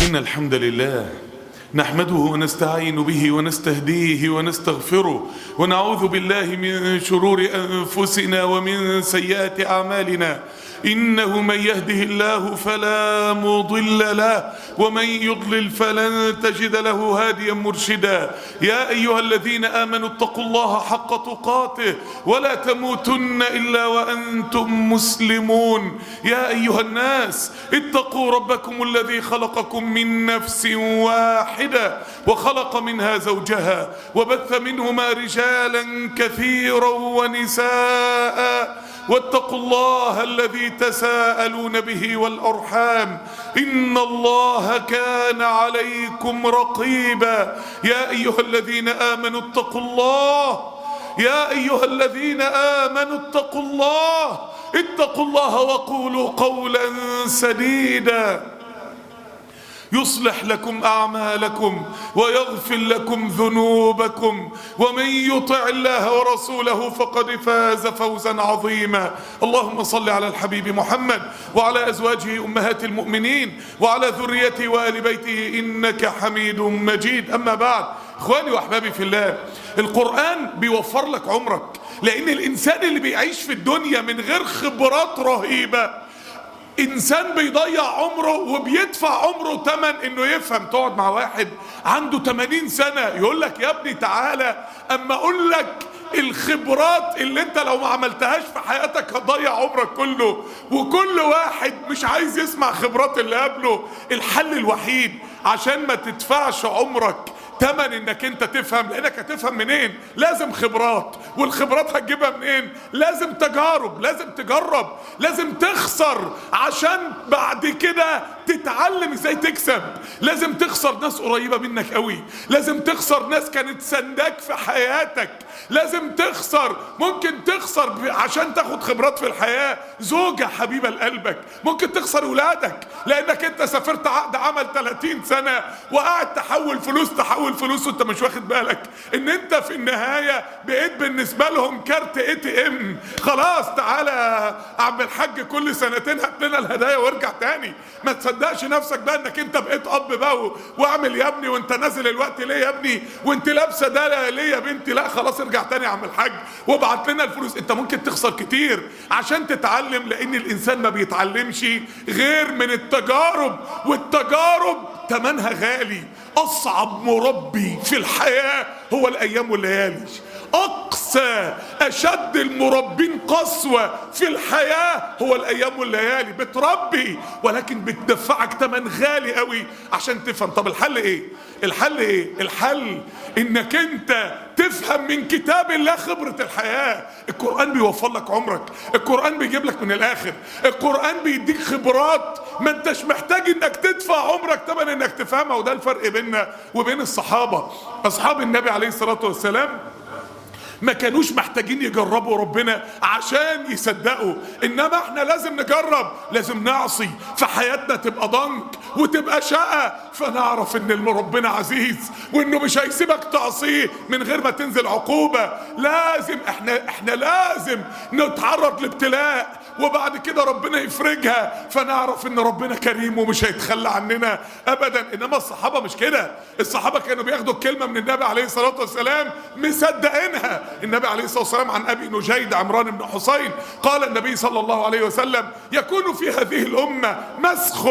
إن الحمد لله نحمده ونستعين به ونستهديه ونستغفره ونعوذ بالله من شرور أنفسنا ومن سيئات أعمالنا. إنه من يهده الله فلا مضل له ومن يضلل فلن تجد له هاديا مرشدا. يا أيها الذين آمنوا اتقوا الله حق تقاته ولا تموتن إلا وأنتم مسلمون. يا أيها الناس اتقوا ربكم الذي خلقكم من نفس واحدة وخلق منها زوجها وبث منهما رجالا كثيرا ونساء واتقوا الله الذي تساءلون به والأرحام إن الله كان عليكم رقيبا. يا أيها الذين آمنوا اتقوا الله يا أيها الذين آمنوا اتقوا الله وقولوا قولا سديدا يصلح لكم أعمالكم ويغفر لكم ذنوبكم ومن يطع الله ورسوله فقد فاز فوزا عظيما. اللهم صل على الحبيب محمد وعلى أزواجه أمهات المؤمنين وعلى ذريته وآل بيته إنك حميد مجيد. أما بعد، إخواني وأحبابي في الله، القرآن بيوفر لك عمرك، لأن الإنسان اللي بيعيش في الدنيا من غير خبرات رهيبة إنسان بيضيع عمره وبيدفع عمره تمن إنه يفهم. تقعد مع واحد عنده 80 سنة يقول لك يا ابني تعالى أما أقول لك الخبرات اللي انت لو ما عملتهاش في حياتك هتضيع عمرك كله، وكل واحد مش عايز يسمع خبرات اللي قبله. الحل الوحيد عشان ما تدفعش عمرك تمن انك انت تفهم، لانك هتفهم منين؟ لازم خبرات، والخبرات هتجيبها منين؟ لازم تجارب، لازم تجرب، لازم تخسر عشان بعد كده تتعلم ازاي تكسب. لازم تخسر ناس قريبة منك قوي، لازم تخسر ناس كانت سندك في حياتك، لازم تخسر، ممكن تخسر عشان تاخد خبرات في الحياة زوجة حبيبة لقلبك، ممكن تخسر ولادك لانك انت سافرت عقد عمل 30 سنة وقاعد تحول فلوس وانت مش واخد بالك ان انت في النهاية بقيت بالنسبة لهم كارت ATM. خلاص تعالى عم الحاج كل سنتين هات لنا الهدايا وارجع تاني. ما تصدقش نفسك بقى انك انت بقيت اب بقى واعمل يا ابني وانت نازل الوقت ليه يا ابني وانت لابسه ده ليه يا بنتي، لا خلاص ارجع تاني يا عم الحاج وابعت لنا الفلوس. انت ممكن تخسر كتير عشان تتعلم، لان الانسان ما بيتعلمش غير من التجارب، والتجارب تمنها غالي. اصعب مربي في الحياة هو الايام والليالي. اقسى اشد المربين قسوة في الحياة هو الايام والليالي. بتربي ولكن بتدفعك تمن غالي قوي عشان تفهم. طب الحل ايه؟ الحل انك انت تفهم من كتاب الله خبرة الحياة. القرآن بيوفر لك عمرك، القرآن بيجيب لك من الاخر، القرآن بيديك خبرات ما انتش محتاج انك تدفع عمرك تمن انك تفهمها. وده الفرق بيننا وبين الصحابة. اصحاب النبي عليه الصلاة والسلام ما كانوش محتاجين يجربوا ربنا عشان يصدقوا، انما احنا لازم نجرب، لازم نعصي فحياتنا تبقى ضنك وتبقى شقة، فنعرف ان ربنا عزيز وانه مش هيسيبك تعصيه من غير ما تنزل عقوبة. لازم احنا لازم نتعرض لابتلاء وبعد كده ربنا يفرجها، فنعرف ان ربنا كريم ومش هيتخلى عننا ابدا. انما الصحابة مش كده، الصحابة كانوا بياخدوا الكلمة من النبي عليه الصلاة والسلام مصدقينها. النبي عليه الصلاة والسلام عن أبي نجيد عمران بن حسين قال النبي صلى الله عليه وسلم: يكون في هذه الأمة مسخ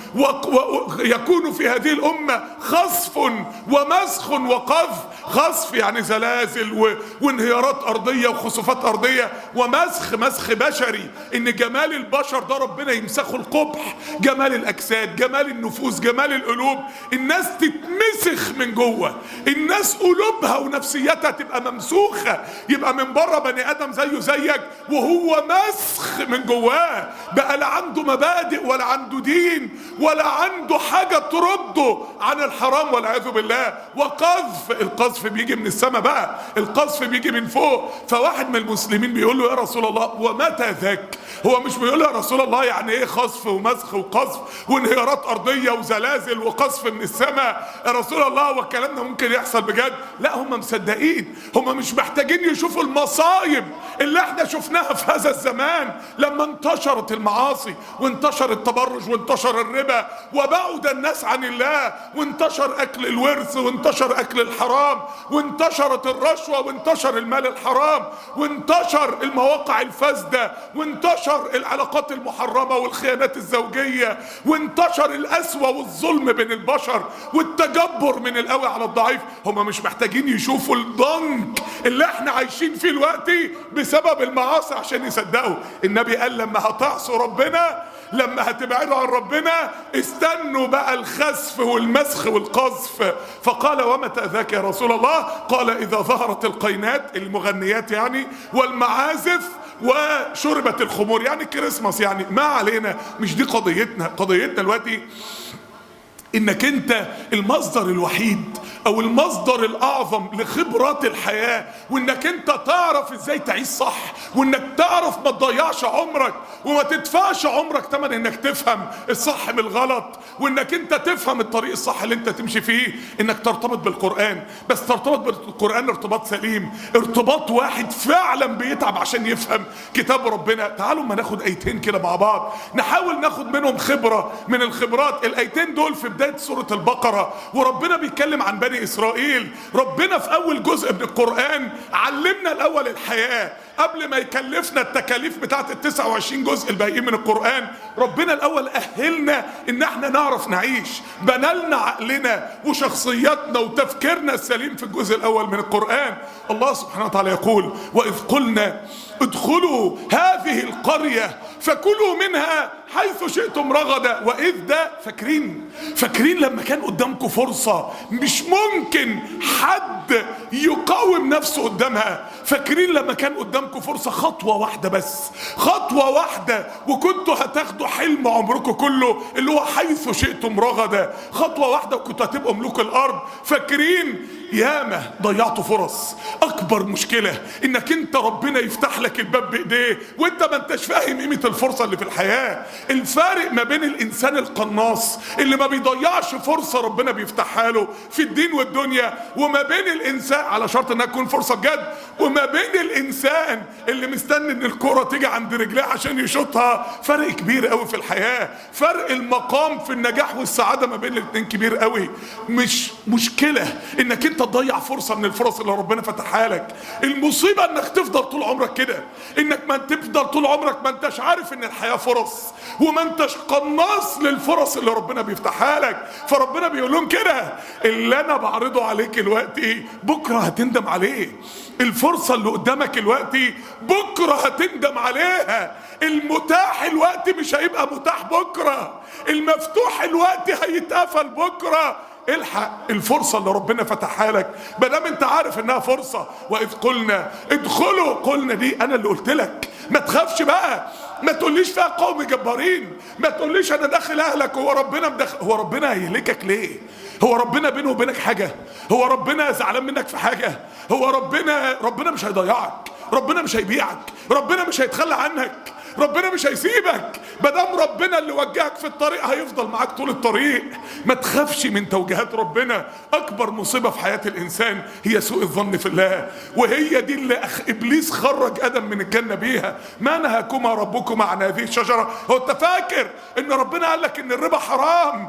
يكون في هذه الأمة خسف ومسخ وقذف. خسف يعني زلازل وانهيارات أرضية وخسوفات أرضية، مسخ بشري، إن جمال البشر ده ربنا يمسخه القبح، جمال الأجساد، جمال النفوس، جمال القلوب. الناس تتمسخ من جوه، الناس قلوبها ونفسيتها تبقى ممسوخة، يبقى من بره بني ادم زيه زيك وهو مسخ من جواه، بقى لا عنده مبادئ ولا عنده دين ولا عنده حاجة ترده عن الحرام والعياذ بالله. وقذف، القذف بيجي من السماء بقى، القذف بيجي من فوق. فواحد من المسلمين بيقول له: يا رسول الله ومتى ذاك؟ هو مش بيقول له: يا رسول الله يعني ايه خسف ومسخ وقذف وانهيارات ارضية وزلازل وقذف من السماء يا رسول الله، والكلام ده ممكن يحصل بجد؟ لا، هم مصدقين، هم مش محتاجين يشوفوا المصايب اللي احنا شفناها في هذا الزمان لما انتشرت المعاصي وانتشر وانتشر التبرج وانتشر الربا وبعد الناس عن الله، وانتشر اكل الورث وانتشر اكل الحرام وانتشرت الرشوة وانتشر المال الحرام وانتشر المواقع الفاسدة وانتشر العلاقات المحرمة والخيانات الزوجية وانتشر القسوة والظلم بين البشر والتجبر من القوي على الضعيف. هما مش محتاجين يشوفوا الضنك اللي احنا عايشين فيه دلوقتي بسبب المعاصي عشان يصدقوا. النبي قال لما هتعصوا ربنا، لما هتبعدوا عن ربنا، استنوا بقى الخسف والمسخ والقذف. فقال ومتى ذاك يا رسول الله؟ قال إذا ظهرت القينات، المغنيات يعني، والمعازف، وشربت الخمور، يعني الكريسماس. يعني ما علينا، مش دي قضيتنا. قضيتنا دلوقتي انك انت المصدر الوحيد او المصدر الاعظم لخبرات الحياة، وانك انت تعرف ازاي تعيش صح، وانك تعرف ما تضيعش عمرك وما تدفعش عمرك تمن انك تفهم الصح من الغلط، وانك انت تفهم الطريق الصح اللي انت تمشي فيه، انك ترتبط بالقرآن. بس ترتبط بالقرآن ارتباط سليم، ارتباط واحد فعلا بيتعب عشان يفهم كتاب ربنا. تعالوا ما ناخد ايتين كده مع بعض، نحاول ناخد منهم خبرة من الخبرات. الايتين دول في بداية سورة البقرة، وربنا بيتكلم عن بني إسرائيل. ربنا في أول جزء من القرآن علمنا الأول الحياة قبل ما يكلفنا التكاليف بتاعت ال29 جزء الباقيين من القرآن. ربنا الأول أهلنا إن احنا نعرف نعيش، بنالنا عقلنا وشخصياتنا وتفكيرنا السليم في الجزء الأول من القرآن. الله سبحانه وتعالى يقول وإذ قلنا ادخلوا هذه القرية فكلوا منها حيث شئتم رغدا. وإذ ده فاكرين لما كان قدامكم فرصة مش ممكن حد يقاوم نفسه قدامها؟ فاكرين لما كان قدامكم فرصة خطوة واحدة بس، خطوة واحدة، وكنتوا هتاخدوا حلم عمركم كله اللي هو حيث شئتم رغدا، خطوة واحدة وكنتوا هتبقوا ملوك الأرض. فاكرين ياما ضيعتوا فرص. أكبر مشكلة إنك أنت ربنا يفتح لك الباب بإيديه وأنت ما أنتش فاهم قيمة الفرصة اللي في الحياة. الفارق ما بين الإنسان القناص اللي ما بيضيعش فرصة ربنا بيفتحها له في الدين والدنيا، وما بين الإنسان، على شرط إنها تكون فرصة بجد، وما بين الإنسان اللي مستني إن الكرة تيجي عند رجليه عشان يشوطها. فرق كبير قوي في الحياة. فرق المقام في النجاح والسعادة ما بين الاتنين كبير قوي. مش مشكلة إنك أنت تضيع فرصة من الفرص اللي ربنا فتحها لك. المصيبة إنك تفضل طول عمرك كده، إنك ما تفضل طول عمرك ما أنتش عارف إن الحياة فرص، وما أنتش قناص للفرص اللي ربنا بيفتحها لك. فربنا بيقول لهم كده اللي أنا بعرضه عليك دلوقتي بكرة هتندم عليه. الفرصة اللي قدامك دلوقتي بكرة هتندم عليها. المتاح الوقت مش هيبقى متاح بكرة، المفتوح الوقت هيتقفل بكرة. الحق الفرصة اللي ربنا فتحها لك مادام انت عارف انها فرصة. واذ قلنا ادخلوا، قلنا دي انا اللي قلت لك. ما تخافش بقى، ما تقوليش فيها قوم جبارين، ما تقوليش انا داخل اهلك. هو ربنا مدخل، هو ربنا هيهلكك ليه؟ هو ربنا بينه وبينك حاجة؟ هو ربنا زعلان منك في حاجة؟ هو ربنا مش هيضيعك، ربنا مش هيبيعك، ربنا مش هيتخلى عنك، ربنا مش هيسيبك. مادام ربنا اللي وجهك في الطريق هيفضل معاك طول الطريق. ما تخافش من توجيهات ربنا. اكبر مصيبة في حياة الانسان هي سوء الظن في الله، وهي دي اللي ابليس خرج ادم من الجنة بيها. ما نهاكما ربكما عن هذه الشجرة؟ هو انت فاكر ان ربنا قال لك ان الربا حرام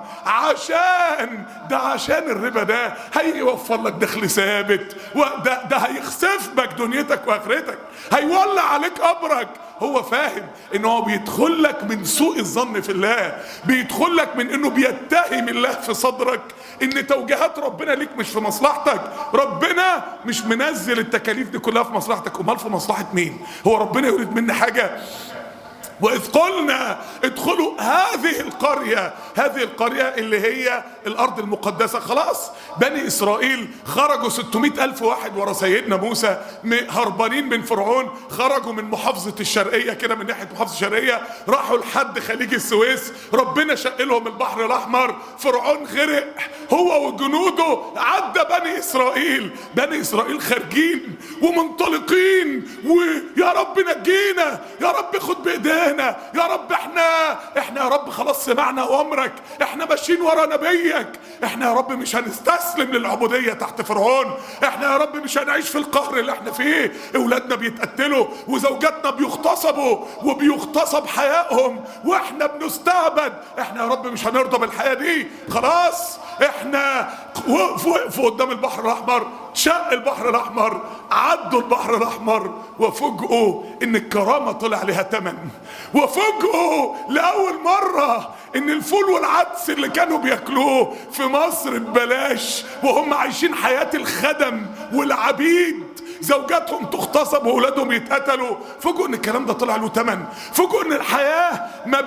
عشان الربا ده هيوفر لك دخل ثابت، وده هيخسف بك دنيتك واخرتك، هيولع عليك قبرك؟ هو فاهم ان هو بيدخل لك من سوء الظن في الله، بيدخل لك من انه بيتهم الله في صدرك ان توجيهات ربنا ليك مش في مصلحتك. ربنا مش منزل التكاليف دي كلها في مصلحتك، امال في مصلحة مين؟ هو ربنا يريد مني حاجة؟ وإذ قلنا ادخلوا هذه القرية اللي هي الأرض المقدسة. خلاص بني إسرائيل خرجوا 600,000 واحد ورا سيدنا موسى هربانين من فرعون. خرجوا من محافظة الشرقية كده، من ناحية محافظة الشرقية، راحوا لحد خليج السويس. ربنا شق لهم البحر الأحمر، فرعون غرق هو وجنوده. عدى بني إسرائيل خارجين ومنطلقين، ويا رب نجينا، يا رب خد بإيدينا، هنا يا رب، احنا يا رب خلاص سمعنا اوامرك، احنا ماشيين ورا نبيك، احنا يا رب مش هنستسلم للعبودية تحت فرعون، احنا يا رب مش هنعيش في القهر اللي احنا فيه، اولادنا بيتقتلوا وزوجاتنا بيغتصبوا وبيغتصب حيائهم واحنا بنستعبد، احنا يا رب مش هنرضى بالحياة دي، خلاص احنا وقفوا قدام البحر الاحمر، شق البحر الاحمر، عدوا البحر الاحمر، وفوجئوا ان الكرامة طلع لها تمن، وفوجئوا لاول مرة ان الفول والعدس اللي كانوا بياكلوه في مصر ببلاش وهم عايشين حياة الخدم والعبيد، زوجاتهم تغتصب واولادهم يتقتلوا، فوجئوا ان الكلام ده طلع له تمن، فوجئوا ان الحياة ما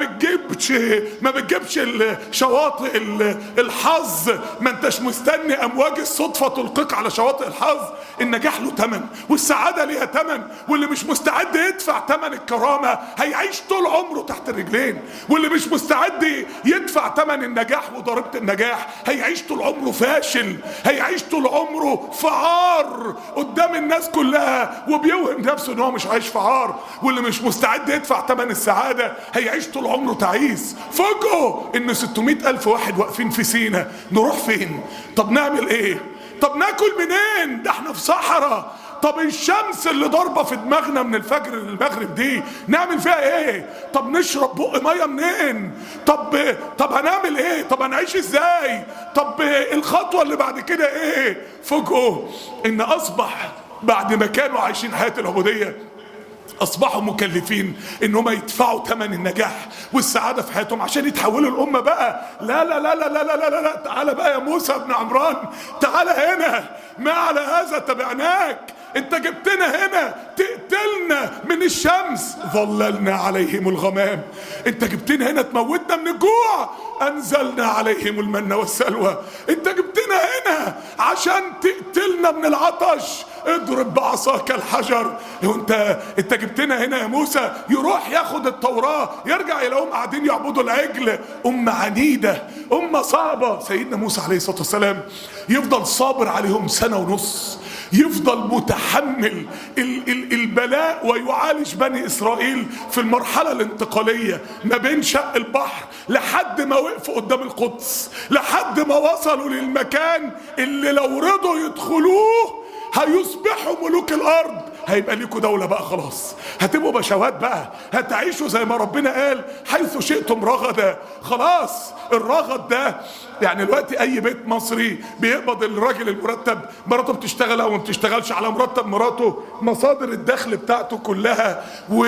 بتجيبش شواطئ الحظ، ما انتش مستني امواج الصدفة تلقيك على شواطئ الحظ، النجاح له تمن والسعادة ليها تمن، واللي مش مستعد يدفع تمن الكرامة هيعيش طول عمره تحت الرجلين، واللي مش مستعد يدفع تمن النجاح وضريبة النجاح هيعيش طول عمره فاشل، هيعيش طول عمره فعار قدام الناس كلها وبيوهم نفسه ان هو مش عايش فعار، واللي مش مستعد يدفع تمن السعادة هيعيش طول عمره تعيس. فوجئوا ان 600,000 واحد واقفين في سينا، نروح فين؟ طب نعمل ايه؟ طب ناكل منين؟ ده احنا في صحراء، طب الشمس اللي ضاربه في دماغنا من الفجر للمغرب دي نعمل فيها ايه؟ طب نشرب بق ميه منين؟ طب هنعمل ايه؟ طب هنعيش ازاي؟ طب الخطوه اللي بعد كده ايه؟ فوجئوا ان اصبح بعد ما كانوا عايشين حياه العبوديه اصبحوا مكلفين ان هم يدفعوا ثمن النجاح والسعاده في حياتهم عشان يتحولوا الامه بقى. لا لا لا لا لا لا لا, لا. تعال بقى يا موسى بن عمران، تعال هنا، ما على هذا تبعناك، انت جبتنا هنا تقتلنا من الشمس ظللنا عليهم الغمام، انت جبتنا هنا تموتنا من الجوع انزلنا عليهم المن والسلوى، انت جبتنا هنا عشان تقتلنا من العطش اضرب بعصاك الحجر، انت جبتنا هنا يا موسى. يروح ياخد التوراة يرجع يلاقيهم قاعدين يعبدوا العجل، أمة عنيدة، أمة صعبة. سيدنا موسى عليه الصلاة والسلام يفضل صابر عليهم 1.5 سنة، يفضل متحمل البلاء ويعالج بني إسرائيل في المرحلة الانتقالية ما بين شق البحر لحد ما وقفوا قدام القدس، لحد ما وصلوا للمكان اللي لو رضوا يدخلوه هيصبحوا ملوك الارض، هيبقى ليكوا دولة بقى خلاص، هتبقوا بشوات بقى، هتعيشوا زي ما ربنا قال حيث شئتم رغدا. خلاص الرغد ده يعني دلوقتي اي بيت مصري بيقبض الراجل المرتب، مراته بتشتغل او ما بتشتغلش، على مرتب مراته مصادر الدخل بتاعته كلها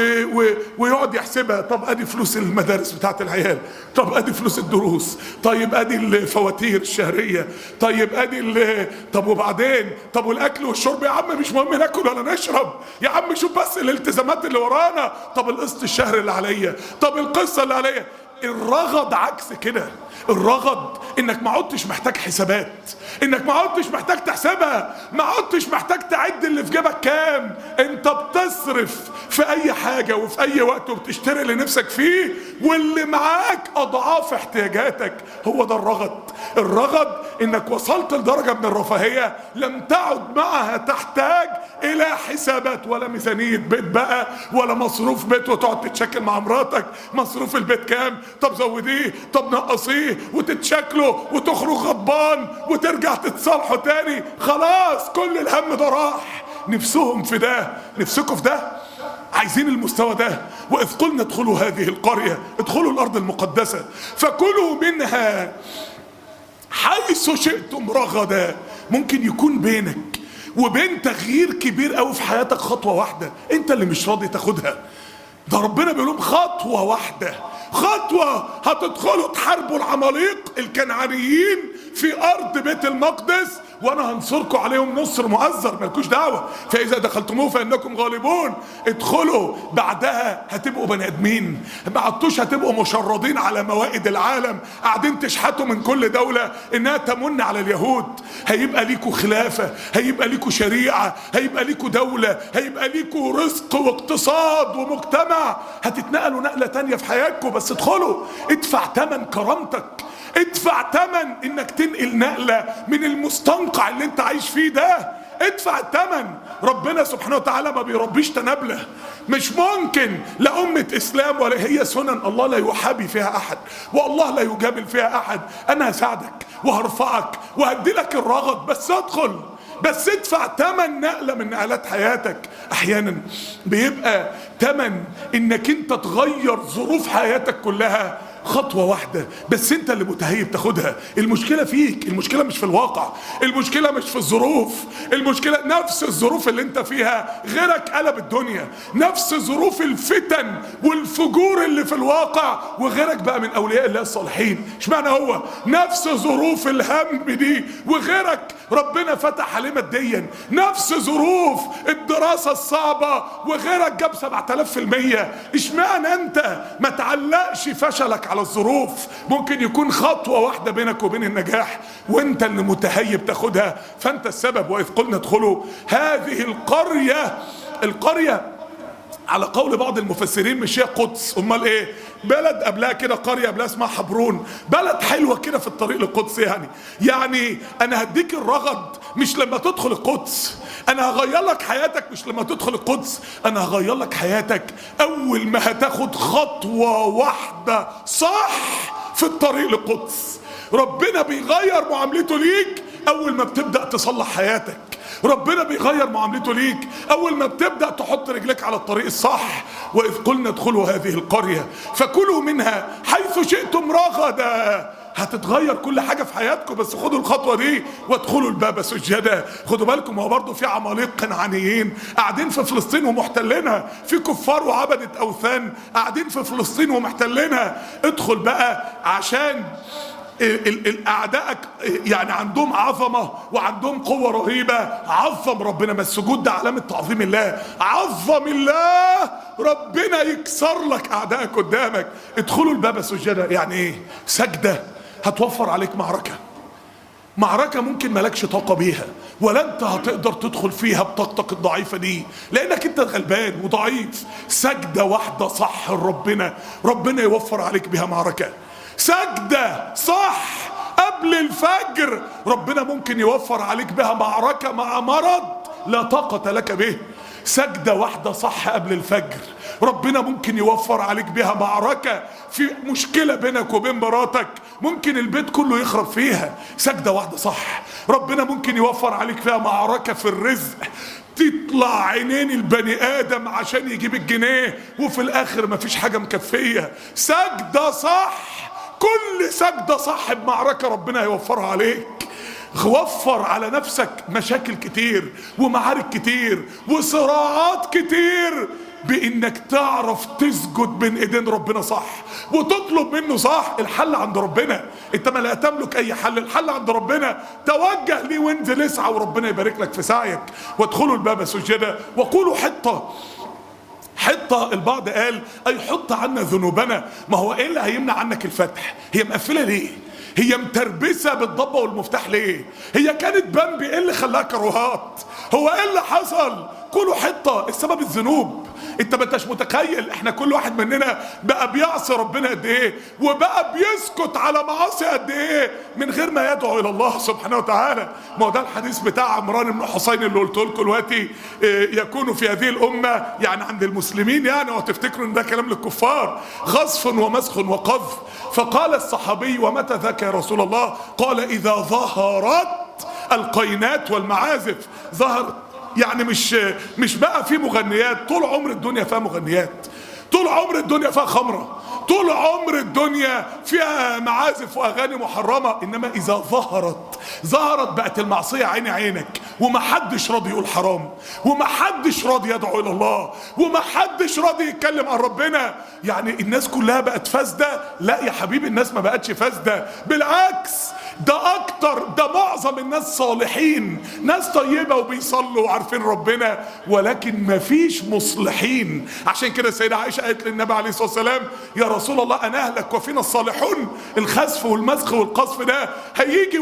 ويقعد يحسبها، طب ادي فلوس المدارس بتاعت العيال، طب ادي فلوس الدروس، طيب ادي الفواتير الشهرية، طيب ادي طب وبعدين، طب والاكل والشرب يا عم مش مهم ناكل ولا نشرب، يا عم شوف بس الالتزامات اللي ورانا، طب القسط الشهر اللي عليا، طب القصة اللي عليا. الرغد عكس كده، الرغد انك ما عدتش محتاج حسابات، انك ما عدتش محتاج تحسبها، ما عدتش محتاج تعد اللي في جيبك كام، انت بتصرف في اي حاجة وفي اي وقت وبتشتري اللي نفسك فيه واللي معاك اضعاف احتياجاتك. هو ده الرغد. الرغد انك وصلت لدرجة من الرفاهية لم تعد معها تحتاج الى حسابات ولا ميزانية بيت بقى ولا مصروف بيت وتقعد تتشكل مع مراتك مصروف البيت كام، طب زوديه، طب نقصيه، وتتشكلوا وتخرج غضبان وترجع تتصالحوا تاني. خلاص كل الهم ده راح. نفسهم في ده، نفسكم في ده، عايزين المستوى ده. وإذ قلنا ادخلوا هذه القرية، ادخلوا الأرض المقدسة فكلوا منها حيث شئتم رغدا. ممكن يكون بينك وبين تغيير كبير قوي في حياتك خطوة واحدة انت اللي مش راضي تاخدها. ده ربنا بيقول لهم خطوة واحدة، خطوة هتدخلوا تحاربوا العماليق الكنعانيين في أرض بيت المقدس وانا هنصركم عليهم نصر مؤزر، مالكوش دعوة، فاذا دخلتموه فانكم غالبون. ادخلوا بعدها هتبقوا بني ادمين، ما عدتوش هتبقوا مشردين على موائد العالم قاعدين تشحتوا من كل دولة انها تمن على اليهود. هيبقى ليكوا خلافة، هيبقى ليكوا شريعة، هيبقى ليكوا دولة، هيبقى ليكوا رزق واقتصاد ومجتمع. هتتنقلوا نقلة تانية في حياتكم، بس ادخلوا. ادفع تمن كرامتك، ادفع تمن انك تنقل نقلة من المستنقع اللي انت عايش فيه ده. ادفع الثمن. ربنا سبحانه وتعالى ما بيربيش تنابله. مش ممكن لأمة إسلام ولا هي سنن الله لا يحابي فيها أحد، والله لا يجامل فيها أحد. أنا هساعدك وهرفعك وهدي لك الرغد، بس ادخل، بس ادفع تمن نقلة من نقلات حياتك. احيانا بيبقى تمن انك انت تغير ظروف حياتك كلها خطوة واحدة، بس انت اللي متهيب تاخدها. المشكلة فيك، المشكلة مش في الواقع، المشكلة مش في الظروف، المشكلة نفس الظروف اللي انت فيها غيرك قلب الدنيا، نفس ظروف الفتن والفجور اللي في الواقع وغيرك بقى من اولياء الله الصالحين. اشمعنى هو نفس ظروف الهم دي وغيرك ربنا فتح عليه ماديا، نفس ظروف الدراسة الصعبة وغيرك جاب 7000%. اشمعنى انت؟ ما تعلقش فشلك على الظروف، ممكن يكون خطوة واحدة بينك وبين النجاح وانت اللي متهيب تاخدها، فانت السبب. واذ قلنا ادخلوا هذه القرية على قول بعض المفسرين مش هي قدس، امال ايه؟ بلد قبلها كده، قرية قبلها اسمها حبرون، بلد حلوة كده في الطريق للقدس. يعني انا هديك الرغد مش لما تدخل القدس، انا هغير لك حياتك مش لما تدخل القدس، انا هغير لك حياتك اول ما هتاخد خطوة واحدة صح في الطريق للقدس. ربنا بيغير معاملته ليك اول ما بتبدأ تصلح حياتك، ربنا بيغير معاملته ليك اول ما بتبدأ تحط رجلك على الطريق الصح. واذ قلنا ادخلوا هذه القرية فكلوا منها حيث شئتم رغدا. هتتغير كل حاجة في حياتكم، بس خدوا الخطوة دي وادخلوا الباب سجدا. خدوا بالكم، هو برضه في عمالقة قنعانيين قاعدين في فلسطين ومحتلينها، في كفار وعبدة اوثان قاعدين في فلسطين ومحتلينها. ادخل بقى عشان الاعداء يعني عندهم عظمه وعندهم قوه رهيبه. عظم ربنا، ما السجود ده علامه تعظيم الله. عظم الله، ربنا يكسر لك اعدائك قدامك. ادخلوا الباب سجدا. يعني ايه سجده؟ هتوفر عليك معركة ممكن مالكش طاقة بيها، ولا انت هتقدر تدخل فيها بطاقتك الضعيفة دي لانك انت غلبان وضعيف. سجدة واحدة صح ربنا يوفر عليك بها معركة. سجدة صح قبل الفجر ربنا ممكن يوفر عليك بها معركة مع مرض لا طاقة لك به. سجدة واحدة صح قبل الفجر ربنا ممكن يوفر عليك بها معركة في مشكلة بينك وبين مراتك ممكن البيت كله يخرب فيها. سجدة واحدة صح ربنا ممكن يوفر عليك فيها معركة في الرزق، تطلع عينين البني آدم عشان يجيب الجنيه وفي الآخر مفيش حاجة مكفية. سجدة صح، كل سجدة صح بمعركة ربنا هيوفرها عليك. وفر على نفسك مشاكل كتير ومعارك كتير وصراعات كتير بانك تعرف تسجد بين ايدين ربنا صح وتطلب منه صح. الحل عند ربنا، انت ما لا تملك اي حل، الحل عند ربنا. توجه ليه وانزل اسعى وربنا يبارك لك في سعيك. وادخلوا الباب سجدا وقولوا حطة. البعض قال اي حط عنا ذنوبنا. ما هو ايه اللي هيمنع عنك الفتح؟ هي مقفلة ليه؟ هي متربسة بالضبة والمفتاح ليه؟ هي كانت بامبي، ايه اللي خلاها كروهات؟ هو ايه اللي حصل؟ قولوا حطة. السبب الذنوب. انت ما انتش متخيل احنا كل واحد مننا بقى بيعصي ربنا قد ايه وبقى بيسكت على معاصي قد ايه من غير ما يدعو الى الله سبحانه وتعالى. ما هو ده الحديث بتاع عمران بن حسين اللي قلت لكم دلوقتي، يكون في هذه الامه يعني عند المسلمين يعني وتفتكروا ان ده كلام للكفار، غصف ومسخ وقذف. فقال الصحابي ومتى ذاك يا رسول الله؟ قال اذا ظهرت القينات والمعازف. ظهرت يعني مش بقى في مغنيات، طول عمر الدنيا فيها مغنيات، طول عمر الدنيا فيها خمرة، طول عمر الدنيا فيها معازف واغاني محرمة. انما اذا ظهرت بقت المعصية عينك ومحدش راضي يقول حرام ومحدش راضي يدعو الى الله ومحدش راضي يتكلم عن ربنا. يعني الناس كلها بقت فاسدة؟ لا يا حبيبي، الناس ما بقتش فاسدة، بالعكس ده اكتر، ده معظم الناس صالحين، ناس طيبة وبيصلوا وعارفين ربنا، ولكن ما فيش مصلحين. عشان كده السيدة عائشة قالت للنبي عليه الصلاة والسلام يا رسول الله انا اهلك وفينا الصالحون. الخسف والمسخ والقذف ده هيجي واحنا فينا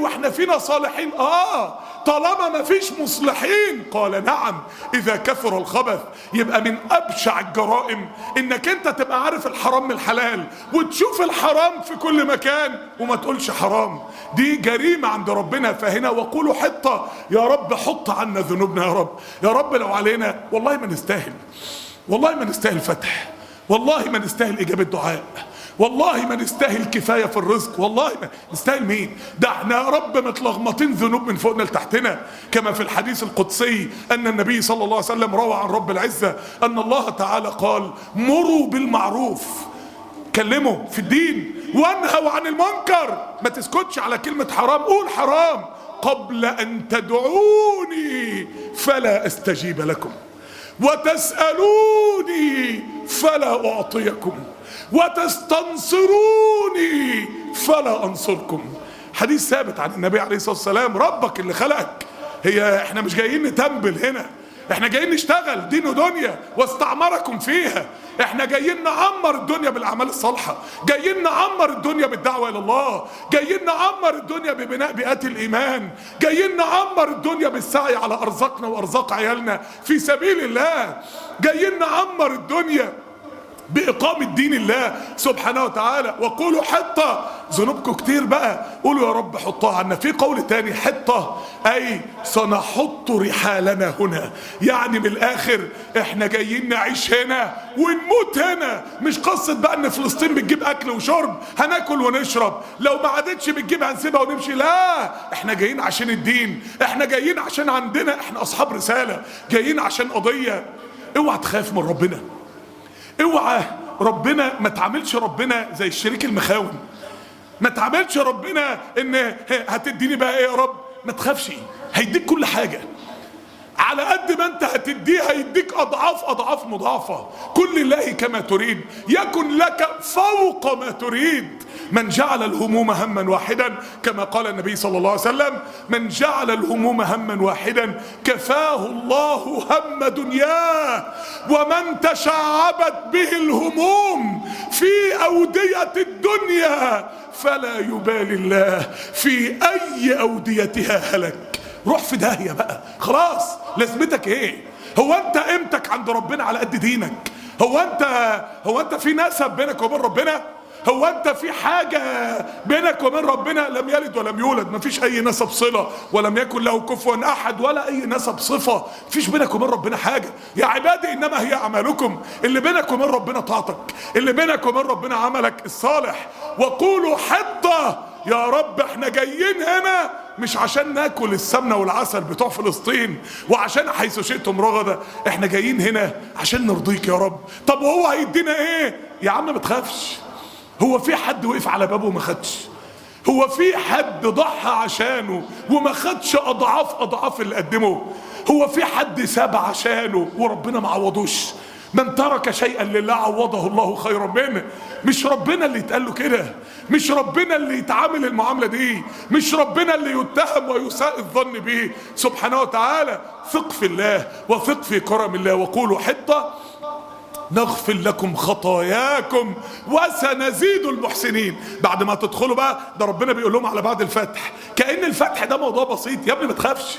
فينا صالحين؟ طالما ما فيش مصلحين. قال نعم اذا كثر الخبث. يبقى من ابشع الجرائم انك انت تبقى عارف الحرام من الحلال وتشوف الحرام في كل مكان وما تقولش حرام. دي جريمة عند ربنا. فهنا وقولوا حطة، يا رب حط عنا ذنوبنا يا رب. يا رب لو علينا والله ما نستاهل، والله ما نستاهل فتح، والله ما نستاهل إجابة دعاء، والله ما نستاهل كفاية في الرزق، والله ما نستاهل. مين ده؟ احنا يا رب متلخبطين ذنوب من فوقنا لتحتنا. كما في الحديث القدسي أن النبي صلى الله عليه وسلم روى عن رب العزة أن الله تعالى قال مروا بالمعروف، كلموا في الدين، وانهوا عن المنكر. ما تسكتش على كلمة حرام، قول حرام قبل أن تدعوني فلا أستجيب لكم، وتسألوني فلا أعطيكم، وتستنصروني فلا أنصركم. حديث ثابت عن النبي عليه الصلاة والسلام. ربك اللي خلقك. احنا مش جايين نتنبل هنا، احنا جايين نشتغل دين ودنيا واستعمركم فيها. احنا جايين نعمر الدنيا بالاعمال الصالحه، جايين نعمر الدنيا بالدعوه الى الله، جايين نعمر الدنيا ببناء بيئات الايمان، جايين نعمر الدنيا بالسعي على ارزاقنا وارزاق عيالنا في سبيل الله، جايين نعمر الدنيا بإقامة دين الله سبحانه وتعالى. وقولوا حطة، ذنوبكم كتير بقى، قولوا يا رب حطها عنا. في قول تاني حطة أي سنحط رحالنا هنا، يعني من الآخر احنا جايين نعيش هنا ونموت هنا. مش قصة بقى ان فلسطين بتجيب أكل وشرب هناكل ونشرب، لو ما عادتش بتجيب هنسيبها ونمشي. لا، احنا جايين عشان الدين، احنا جايين عشان عندنا، احنا أصحاب رسالة، جايين عشان قضية. اوعى تخاف من ربنا، اوعى ربنا ما تعاملش ربنا زي الشريك المخاون. ما تعاملش ربنا ان هتديني بقى ايه يا رب. ما تخافش، هيديك كل حاجة على قد ما انت هتديه، هيديك اضعاف اضعاف مضاعفة. كل الله كما تريد يكن لك فوق ما تريد. من جعل الهموم هما واحدا، كما قال النبي صلى الله عليه وسلم من جعل الهموم هما واحدا كفاه الله هم دنياه، ومن تشعبت به الهموم في أودية الدنيا فلا يبالي الله في أي أوديتها هلك. روح في داهية بقى، خلاص لازمتك ايه؟ هو انت قيمتك عند ربنا على قد دينك؟ هو انت في نسب بينك وبين ربنا؟ هو انت في حاجة بينك وبين ربنا؟ لم يلد ولم يولد، مفيش اي نسب صلة، ولم يكن له كفوا احد، ولا اي نسب صفة. مفيش بينك وبين ربنا حاجة. يا عبادي انما هي اعمالكم. اللي بينك وبين ربنا طاعتك، اللي بينك وبين ربنا عملك الصالح. وقولوا حطة، يا رب احنا جايين هنا مش عشان ناكل السمنة والعسل بتوع فلسطين وعشان حيث شئتم رغدا، احنا جايين هنا عشان نرضيك يا رب. طب وهو هيدينا ايه؟ يا عم ما تخافش، هو في حد وقف على بابه وما خدش؟ هو في حد ضحى عشانه وما خدش اضعاف اضعاف اللي قدمه؟ هو في حد ساب عشانه وربنا ما عوضوش؟ من ترك شيئا لله عوضه الله خيرا منه. مش ربنا اللي يتقال له كده، مش ربنا اللي يتعامل المعاملة دي، مش ربنا اللي يتهم ويساء الظن به سبحانه وتعالى. ثق في الله وثق في كرم الله. وقولوا حطة نغفر لكم خطاياكم وسنزيد المحسنين. بعد ما تدخلوا بقى، ده ربنا بيقول لهم على بعد الفتح، كأن الفتح ده موضوع بسيط. يا ابني ما تخافش،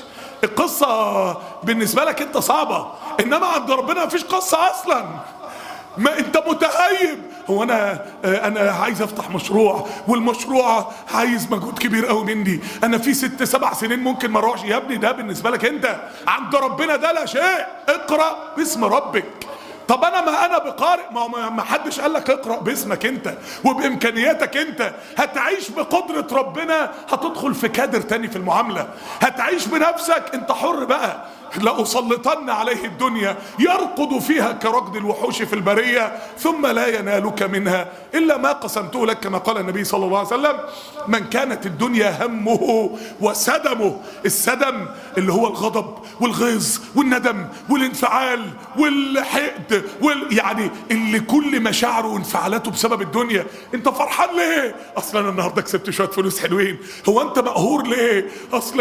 القصة بالنسبة لك انت صعبة، انما عند ربنا مفيش قصة اصلا. ما انت متهيب، هو انا عايز افتح مشروع، والمشروع عايز مجهود كبير قوي مني، انا في 6 7 سنين ممكن ما اروحش. يا ابني ده بالنسبة لك انت، عند ربنا ده لا شيء. اقرأ باسم ربك. طب انا بقارئ، ما حدش قال لك اقرأ باسمك انت وبامكانياتك انت. هتعيش بقدرة ربنا، هتدخل في كادر تاني في المعاملة. هتعيش بنفسك، انت حر بقى. لأسلطن عليه الدنيا يرقد فيها كرقد الوحوش في البرية ثم لا ينالك منها إلا ما قسمته لك، كما قال النبي صلى الله عليه وسلم من كانت الدنيا همه وسدمه. السدم اللي هو الغضب والغيظ والندم والانفعال والحقد يعني اللي كل مشاعره وانفعالاته بسبب الدنيا. انت فرحان ليه؟ اصلا انا النهارده كسبت شويه فلوس حلوين. هو انت مقهور ليه؟ اصل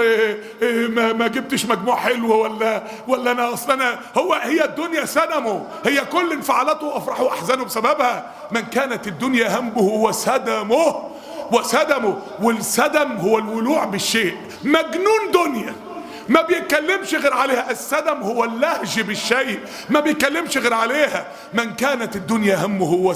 ما جبتش مجموع حلو، ولا انا اصلا هي الدنيا سدمه، هي كل انفعالاته وافراحه واحزانه بسببها. من كانت الدنيا همه وسدمه وسدمه. والسدم هو الولوع بالشيء. مجنون دنيا ما بيتكلمش غير عليها. السدم هو اللهج بالشيء، ما بيتكلمش غير عليها. من كانت الدنيا همه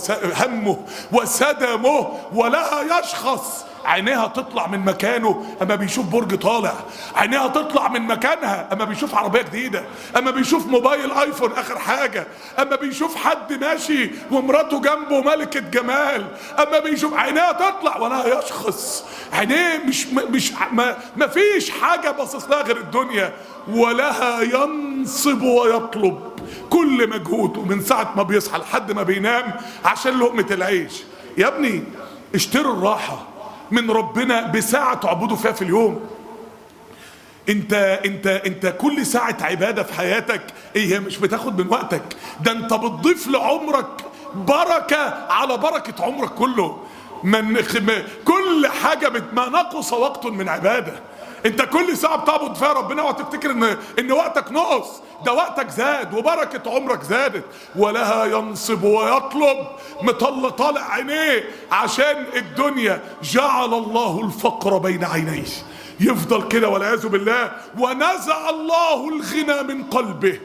وسدمه ولها يشخص. عينيها تطلع من مكانه اما بيشوف برج طالع، عينيها تطلع من مكانها اما بيشوف عربية جديدة، اما بيشوف موبايل ايفون اخر حاجة، اما بيشوف حد ماشي ومراته جنبه ملكة جمال، اما بيشوف عينيها تطلع ولا يشخص. عينيه مش ما فيش حاجة باصص لها غير الدنيا. ولها ينصب ويطلب كل مجهوده من ساعة ما بيصحى لحد ما بينام عشان لقمة العيش. يا ابني اشتروا الراحة من ربنا بساعة تعبدوا فيها في اليوم. انت كل ساعة عبادة في حياتك هي مش بتاخد من وقتك، ده انت بتضيف لعمرك بركة على بركة عمرك كله. كل حاجة ما نقص وقت من عبادة. انت كل ساعة بتعبد فيها ربنا وتفتكر ان وقتك نقص، ده وقتك زاد وبركة عمرك زادت. ولها ينصب ويطلب، طالع عينيه عشان الدنيا. جعل الله الفقر بين عينيه، يفضل كده والعياذ بالله. ونزع الله الغنى من قلبه،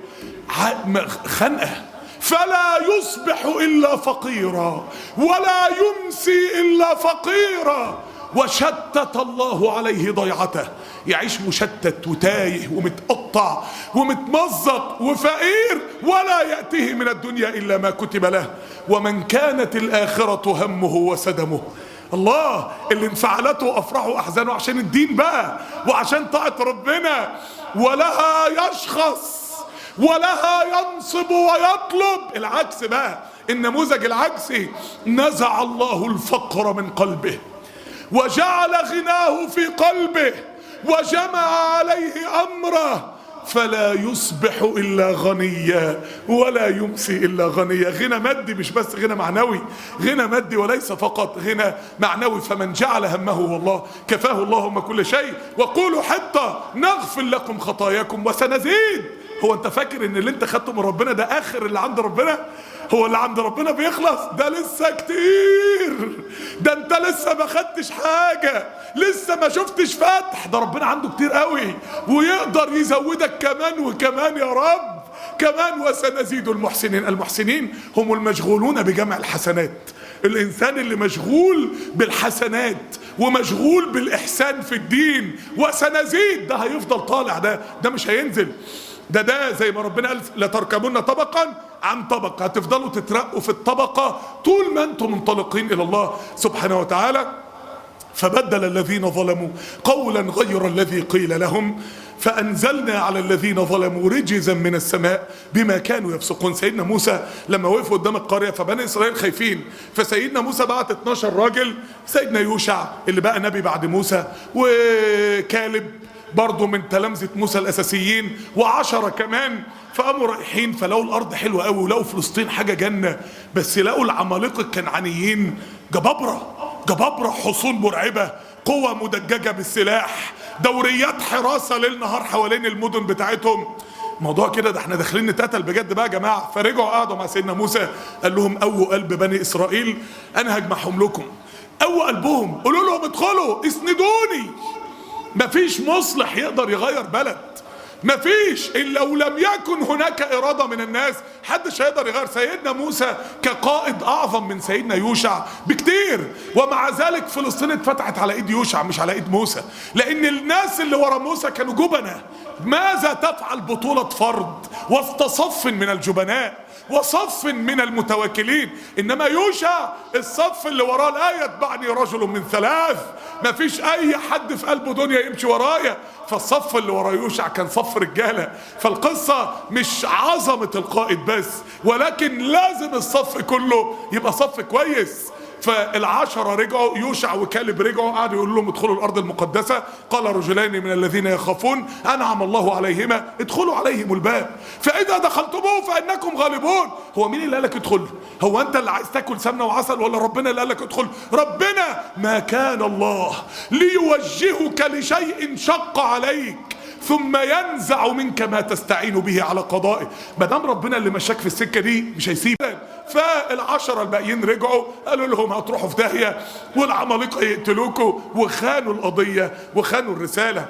خنقه، فلا يصبح الا فقيرا ولا يمسي الا فقيرا. وشتت الله عليه ضيعته، يعيش مشتت وتايه ومتقطع ومتمزق وفقير، ولا يأتيه من الدنيا إلا ما كتب له. ومن كانت الآخرة همه وسدمه، الله اللي انفعلته وأفراحه وأحزانه عشان الدين بقى وعشان طاعة ربنا. ولها يشخص ولها ينصب ويطلب. العكس بقى، النموذج العكسي. نزع الله الفقر من قلبه وجعل غناه في قلبه وجمع عليه أمره، فلا يصبح إلا غنيا ولا يمسي إلا غنيا. غنى مادي، مش بس غنى معنوي، غنى مادي وليس فقط غنى معنوي. فمن جعل همه والله كفاه اللهم كل شيء. وقولوا حطة نغفر لكم خطاياكم وسنزيد. هو انت فاكر ان اللي انت خدته من ربنا ده اخر اللي عند ربنا؟ هو اللي عند ربنا بيخلص؟ ده لسه كتير، ده انت لسه ما خدتش حاجة، لسه ما شفتش فتح. ده ربنا عنده كتير قوي ويقدر يزودك كمان وكمان يا رب كمان. وسنزيد المحسنين. المحسنين هم المشغولون بجمع الحسنات. الانسان اللي مشغول بالحسنات ومشغول بالاحسان في الدين. وسنزيد ده هيفضل طالع، ده مش هينزل. ده زي ما ربنا قال لتركبون طبقا عن طبق، هتفضلوا تترقوا في الطبقة طول ما انتم منطلقين الى الله سبحانه وتعالى. فبدل الذين ظلموا قولا غير الذي قيل لهم فأنزلنا على الذين ظلموا رجزا من السماء بما كانوا يفسقون. سيدنا موسى لما وقفوا قدام القرية فبني إسرائيل خايفين، فسيدنا موسى بعت 12 راجل، سيدنا يوشع اللي بقى نبي بعد موسى، وكالب برضو من تلامذة موسى الأساسيين، و10 كمان. فقاموا رايحين فلقوا الأرض حلوة قوي ولقوا فلسطين حاجة جنة، بس لقوا العمالقة الكنعانيين جبابرة، حصون مرعبة، قوة مدججة بالسلاح، دوريات حراسة ليل نهار حوالين المدن بتاعتهم. موضوع كده، ده احنا داخلين نتقتل بجد بقى يا جماعة. فرجعوا قعدوا مع سيدنا موسى، قال لهم قووا قلب بني إسرائيل أنا هجمعهم لكم. قووا قلبهم، قولوا لهم ادخلوا اسندوني. مفيش مصلح يقدر يغير بلد، مفيش إلا لو لم يكن هناك إرادة من الناس، حدش هيقدر يغير. سيدنا موسى كقائد أعظم من سيدنا يوشع بكتير، ومع ذلك فلسطين اتفتحت على إيد يوشع مش على إيد موسى، لأن الناس اللي ورا موسى كانوا جبنة. ماذا تفعل بطولة فرد وسط صف من الجبناء وصف من المتواكلين؟ انما يوشع الصف اللي وراه لا يتبعني رجل من 3، مفيش اي حد في قلبه دنيا يمشي ورايا. فالصف اللي ورا يوشع كان صف رجاله. فالقصه مش عظمه القائد بس، ولكن لازم الصف كله يبقى صف كويس. فال10 رجعوا، يوشع وكالب رجعوا، قعدوا يقولوا لهم ادخلوا الارض المقدسه. قال رجلان من الذين يخافون انعم الله عليهما ادخلوا عليهم الباب فاذا دخلتموه فانكم غالبون. هو مين اللي قال لك ادخل؟ هو انت اللي عايز تاكل سمنه وعسل ولا ربنا اللي قال لك ادخل؟ ربنا ما كان الله ليوجهك لشيء شق عليك ثم ينزع منك ما تستعين به على قضائه. ما دام ربنا اللي مشاك في السكه دي مش هيسيبك. فالعشرة الباقيين رجعوا قالوا لهم هتروحوا في داهية والعمالقة يقتلوكوا، وخانوا القضية وخانوا الرسالة.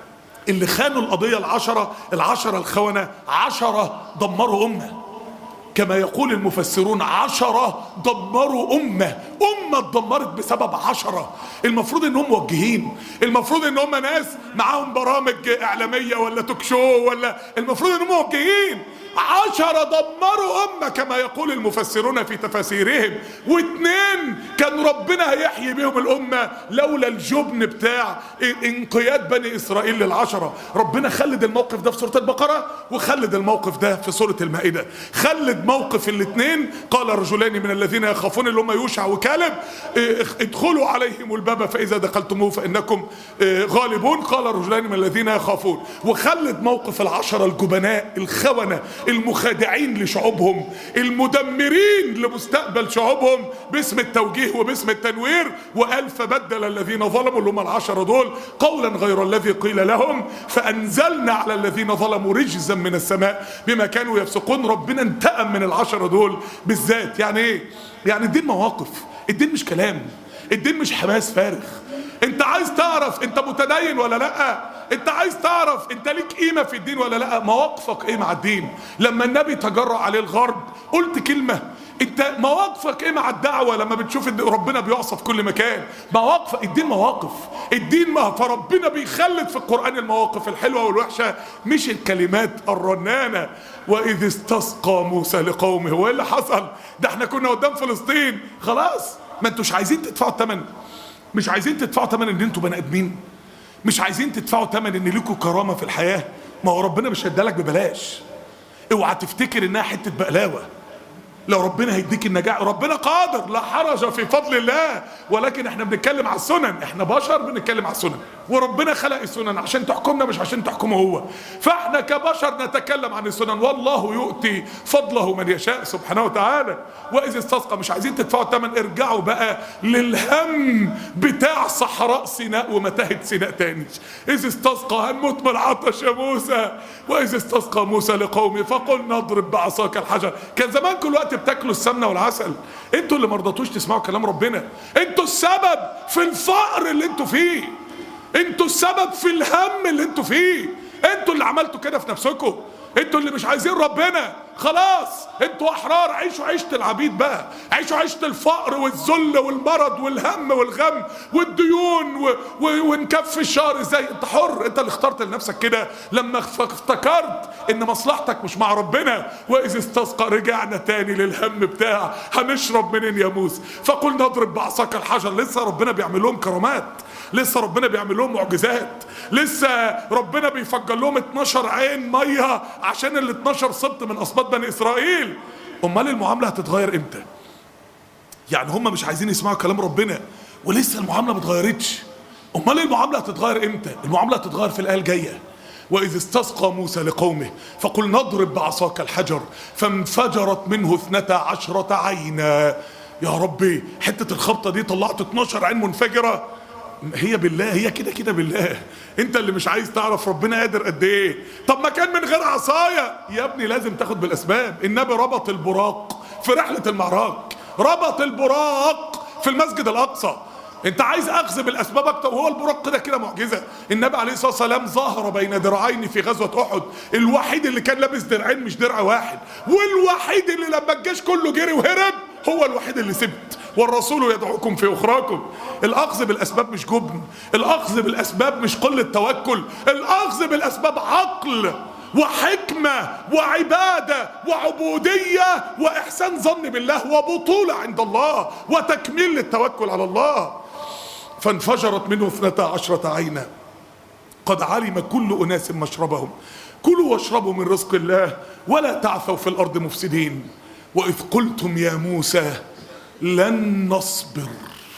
اللي خانوا القضية العشرة الخونة، 10 دمروا أمة. كما يقول المفسرون 10 دمروا أمة اتدمرت بسبب 10. المفروض انهم موجهين، المفروض ان هم ناس معاهم برامج اعلامية ولا توك شو، ولا المفروض انهم موجهين. 10 دمروا أمة كما يقول المفسرون في تفاسيرهم، و2 كان ربنا هيحيي بهم الأمة لولا الجبن بتاع انقياد بني إسرائيل لل10. ربنا خلد الموقف ده في سورة البقرة، وخلد الموقف ده في سورة المائدة. خلد موقف ال2. قال رجلان من الذين يخافون، اللي هم يوشع وكالب، ادخلوا عليهم الباب فإذا دخلتموه فإنكم غالبون. قال رجلان من الذين يخافون. وخلد موقف ال10 الجبناء الخونة المخادعين لشعوبهم، المدمرين لمستقبل شعوبهم باسم التوجيه وباسم التنوير. وقال فبدل الذين ظلموا، اللي هم ال10 دول، قولا غير الذي قيل لهم فأنزلنا على الذين ظلموا رجزا من السماء بما كانوا يفسقون. ربنا انتقم من ال10 دول بالذات. يعني ايه؟ يعني الدين مواقف، الدين مش كلام، الدين مش حماس فارغ. انت عايز تعرف انت متدين ولا لا؟ انت عايز تعرف انت ليك قيمة في الدين ولا لا؟ مواقفك ايه مع الدين؟ لما النبي تجرأ عليه الغرب قلت كلمة؟ انت مواقفك ايه مع الدعوة لما بتشوف ان ربنا بيعصى في كل مكان؟ مواقف الدين مواقف، الدين ما فربنا بيخلد في القرآن المواقف الحلوة والوحشة، مش الكلمات الرنانة. وإذ استسقى موسى لقومه، هو ايه اللي حصل؟ ده احنا كنا قدام فلسطين خلاص. ما انتوش عايزين تدفعوا الثمن؟ مش عايزين تدفعوا ثمن ان انتوا بني ادمين؟ مش عايزين تدفعوا ثمن ان ليكوا كرامة في الحياة؟ ما هو ربنا مش هيدالك ببلاش. اوعى تفتكر انها حتة بقلاوة. لو ربنا هيديك النجاح ربنا قادر، لا حرج في فضل الله. ولكن احنا بنتكلم على السنن، احنا بشر بنتكلم على السنن، وربنا خلق السنن عشان تحكمنا مش عشان تحكمه هو. فاحنا كبشر نتكلم عن السنن، والله يؤتي فضله من يشاء سبحانه وتعالى. واذا استسقى، مش عايزين تدفعوا الثمن، ارجعوا بقى للهم بتاع صحراء سيناء ومتاهة سيناء تاني. اذا استسقى، هنموت من العطش يا موسى. واذا استسقى موسى لقومه فقلنا اضرب بعصاك الحجر. كان زمان كل وقت بتاكلوا السمنه والعسل، انتوا اللي مرضتوش تسمعوا كلام ربنا، انتوا السبب في الفقر اللي انتوا فيه، انتوا السبب في الهم اللي انتوا فيه، انتوا اللي عملتوا كده في نفسكم، انتوا اللي مش عايزين ربنا. خلاص انتوا احرار، عيشوا عيشة العبيد بقى، عيشوا عيشة الفقر والذل والمرض والهم والغم والديون ونكفي الشهر ازاي. انت حر، انت اللي اخترت لنفسك كده لما افتكرت ان مصلحتك مش مع ربنا. واذا استسقى، رجعنا تاني للهم بتاع هنشرب منين يا موسى. فقلنا اضرب بعصاك الحجر. لسه ربنا بيعمل لهم كرامات، لسه ربنا بيعمل لهم معجزات، لسه ربنا بيفجر لهم 12 عين ميه عشان ال 12 سبط من اسباط بني اسرائيل. امال المعامله هتتغير امتى؟ يعني هم مش عايزين يسمعوا كلام ربنا ولسه المعامله ما اتغيرتش. امال المعامله هتتغير امتى؟ المعامله هتتغير في الايه الجايه. واذ استسقى موسى لقومه فقلنا اضرب بعصاك الحجر فانفجرت منه 12 عينا. يا ربي، حته الخبطه دي طلعت 12 عين منفجره. هي بالله، هي كده كده بالله. انت اللي مش عايز تعرف ربنا قادر قد ايه. طب ما كان من غير عصايه يا ابني. لازم تاخد بالاسباب. النبي ربط البراق في رحله المعراج، ربط البراق في المسجد الاقصى. انت عايز اخذ بالاسباب اكتر، وهو البراق كده كده معجزه. النبي عليه الصلاه والسلام ظهر بين درعين في غزوه احد، الوحيد اللي كان لابس درعين مش درع واحد، والوحيد اللي لما الجيش كله جري وهرب هو الوحيد اللي سبت. والرسول يدعوكم في اخراكم. الاخذ بالاسباب مش جبن، الاخذ بالاسباب مش قله توكل، الاخذ بالاسباب عقل وحكمة وعبادة وعبودية وإحسان ظن بالله وبطولة عند الله وتكميل للتوكل على الله. فانفجرت منه 12 عينا قد علم كل أناس مشربهم كلوا واشربوا من رزق الله ولا تعثوا في الأرض مفسدين. وإذ قلتم يا موسى لن نصبر.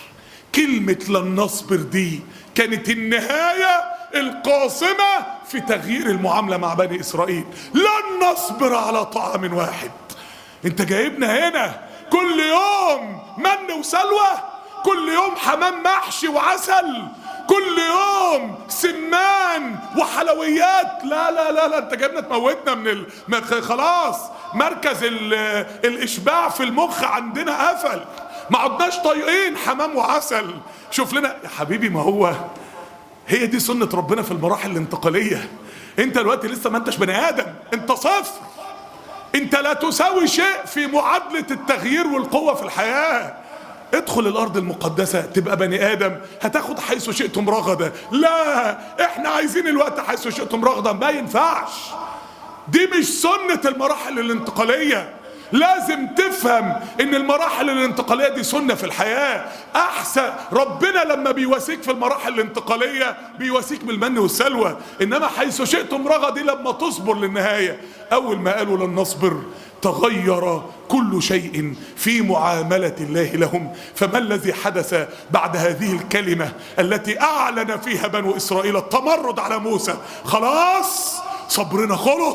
كلمة لن نصبر دي كانت النهاية القاصمة في تغيير المعاملة مع بني إسرائيل. لن نصبر على طعام واحد. انت جايبنا هنا كل يوم من وسلوى، كل يوم حمام محشي وعسل، كل يوم سمان وحلويات. لا لا لا لا، انت جايبنا تموتنا خلاص. مركز الاشباع في المخ عندنا قفل، ما عدناش طايقين حمام وعسل. شوف لنا يا حبيبي، ما هي دي سنة ربنا في المراحل الانتقالية. انت دلوقتي لسه ما انتش بني ادم، انت صفر، انت لا تساوي شيء في معادلة التغيير والقوة في الحياة. ادخل الارض المقدسة تبقى بني ادم، هتاخد حيث شئتم رغدا. لا، احنا عايزين الوقت حيث شئتم رغدا، ما ينفعش. دي مش سنة المراحل الانتقالية. لازم تفهم ان المراحل الانتقالية دي سنة في الحياة. احسن ربنا لما بيواسيك في المراحل الانتقالية بيواسيك بالمن والسلوى، انما حيث شئتم رغد لما تصبر للنهاية. اول ما قالوا لن نصبر تغير كل شيء في معاملة الله لهم. فما الذي حدث بعد هذه الكلمة التي اعلن فيها بنو اسرائيل التمرد على موسى؟ خلاص صبرنا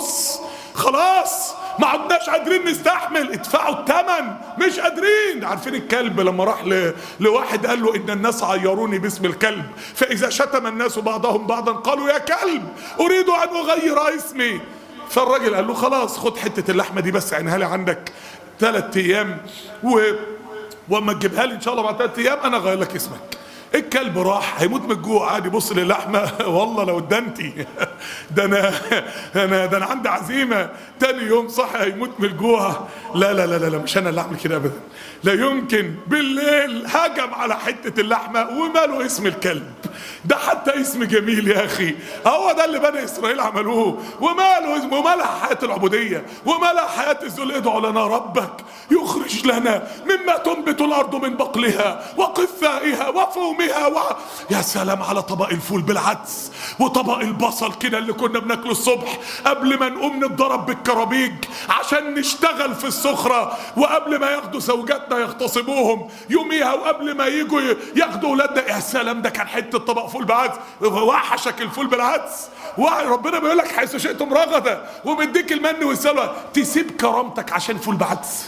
خلاص ما عدناش قادرين نستحمل، ادفعوا الثمن، مش قادرين. عارفين الكلب لما راح لواحد قال له ان الناس عيروني باسم الكلب، فاذا شتم الناس بعضهم بعضا قالوا يا كلب اريد ان اغير اسمي. فالراجل قال له خلاص خد حتة اللحمة دي بس عينها لي عندك 3 ايام وما تجيبها لي ان شاء الله بعد 3 ايام انا اغير لك اسمك. الكلب راح هيموت من الجوع، قاعد يبص للحمه والله لو ادنتي ده انا عندي عزيمه. تاني يوم صح هيموت من الجوع. لا مش انا اللي اعمل كده ابدا، لا يمكن. بالليل هجم على حته اللحمه وماله اسم الكلب ده، حتى اسم جميل يا اخي. هو ده اللي بني اسرائيل عملوه. وماله اسمه، ومالها حياه العبوديه، ومالها حياه الذل. ادعوا لنا ربك يخرج لنا مما تنبت الارض من بقلها وقثائها وفومها يا سلام على طبق الفول بالعدس وطبق البصل كده اللي كنا بناكله الصبح قبل ما نقوم نتضرب بالكرابيج عشان نشتغل في الصخرة، وقبل ما ياخدوا زوجاتنا يغتصبوهم يوميها، وقبل ما يجوا ياخدوا ولادنا. يا سلام، ده كان حتة طبق فول بالعدس. وحشك الفول بالعدس. ربنا بيقول لك حيث شئتم رغدا، ومديك المن والسلوى. تسيب كرامتك عشان فول بعدس؟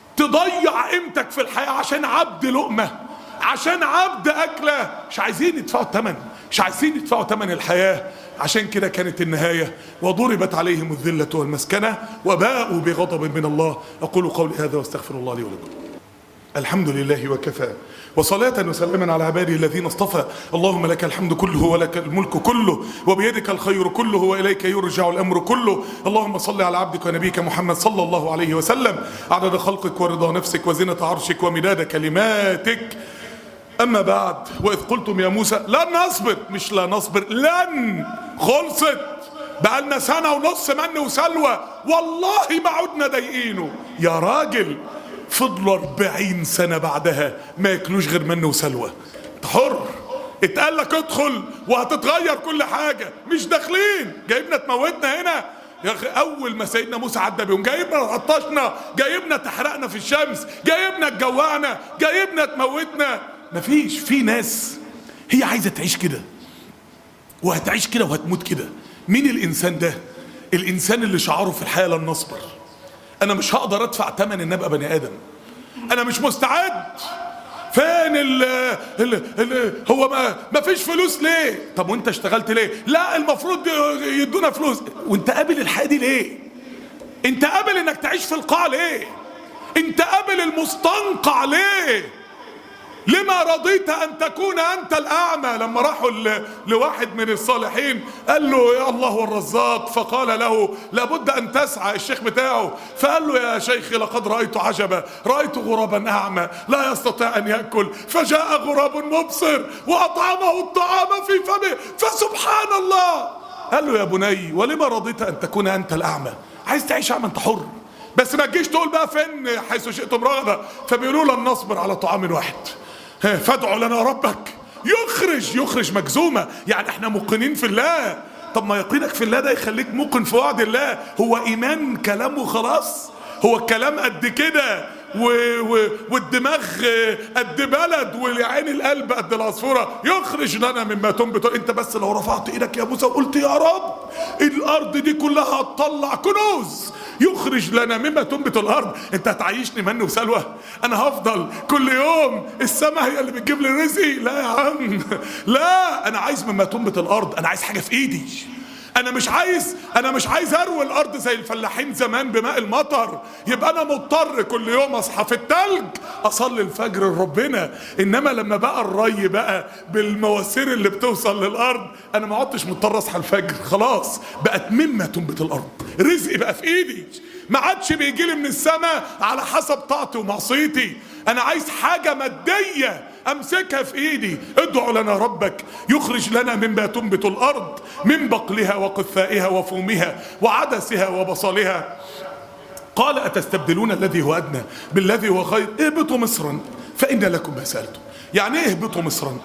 تضيع قيمتك في الحياة عشان عبد لقمة، عشان عبد أكلة؟ مش عايزين يدفعوا الثمن، مش عايزين يدفعوا ثمن الحياة. عشان كده كانت النهاية وضربت عليهم الذلة والمسكنة وباءوا بغضب من الله. أقول قولي هذا واستغفر الله لي ولكم. الحمد لله وكفى، وصلاة وسلاما على عباده الذين اصطفى. اللهم لك الحمد كله ولك الملك كله وبيدك الخير كله وإليك يرجع الأمر كله. اللهم صل على عبدك ونبيك محمد صلى الله عليه وسلم عدد خلقك ورضا نفسك وزنة عرشك ومداد كلماتك. أما بعد، وإذ قلتم يا موسى لن نصبر، مش لا نصبر، لن خلصت. بقالنا 1.5 سنة من وسلوى والله ما عدنا ضايقينه. يا راجل فضلوا 40 سنة بعدها ما ياكلوش غير من وسلوى. انت حر، اتقال لك ادخل وهتتغير كل حاجة. مش داخلين، جايبنا تموتنا هنا يا اخي. اول ما سيدنا موسى عدى بيهم جايبنا عطشنا، جايبنا تحرقنا في الشمس، جايبنا تجوعنا، جايبنا تموتنا. مفيش. في ناس هي عايزة تعيش كده وهتعيش كده وهتموت كده. مين الانسان ده؟ الانسان اللي شعاره في الحياة لن نصبر. انا مش هقدر ادفع ثمن ان ابقى بني ادم، انا مش مستعد. فين هو ما فيش فلوس ليه؟ طب وانت اشتغلت ليه؟ لا المفروض يدونا فلوس. وانت قابل الحياة دي ليه؟ انت قابل انك تعيش في القاع ليه؟ انت قابل المستنقع ليه؟ لما رضيت ان تكون انت الاعمى؟ لما راحوا لواحد من الصالحين قال له يا الله والرزاق، فقال له لابد ان تسعى، الشيخ بتاعه. فقال له يا شيخي لقد رايت عجبا، رايت غرابا اعمى لا يستطيع ان ياكل، فجاء غراب مبصر واطعمه الطعام في فمه، فسبحان الله. قال له يا بني ولما رضيت ان تكون انت الاعمى؟ عايز تعيش اعمى انت حر، بس ما تجيش تقول بقى فين حيث شئتم رغدا. فبيقولوا لن نصبر على طعام واحد فادعوا لنا ربك يخرج مجزومة. يعني احنا موقنين في الله. طب ما يقينك في الله ده يخليك موقن في وعد الله. هو ايمان كلامه خلاص؟ هو الكلام قد كده والدماغ قد بلد والعين القلب قد العصفورة؟ يخرج لنا مما تنبت. انت بس لو رفعت ايدك يا موسى وقلت يا رب الارض دي كلها هتطلع كنوز، يخرج لنا مما تنبت الارض. انت هتعيشني من وسلوى؟ انا هفضل كل يوم السماء هي اللي بتجيب لي رزقي؟ لا يا عم، لا. انا عايز مما تنبت الارض، انا عايز حاجه في ايدي، انا مش عايز اروي الارض زي الفلاحين زمان بماء المطر، يبقى انا مضطر كل يوم اصحى في التلج اصلي الفجر لربنا. انما لما بقى الري بقى بالمواسير اللي بتوصل للارض، انا ما عدتش مضطر اصحى الفجر، خلاص بقت مما تنبت الارض، رزقي بقى في ايدي، ما عادش بيجي لي من السماء على حسب طاعتي ومعصيتي. انا عايز حاجه ماديه امسكها في ايدي. ادعوا لنا ربك يخرج لنا مما تنبت الارض من بقلها وقثائها وفومها وعدسها وبصلها. قال اتستبدلون الذي هو ادنى بالذي هو خير، اهبطوا مصرا فان لكم ما سالتم. يعني ايه اهبطوا مصرا؟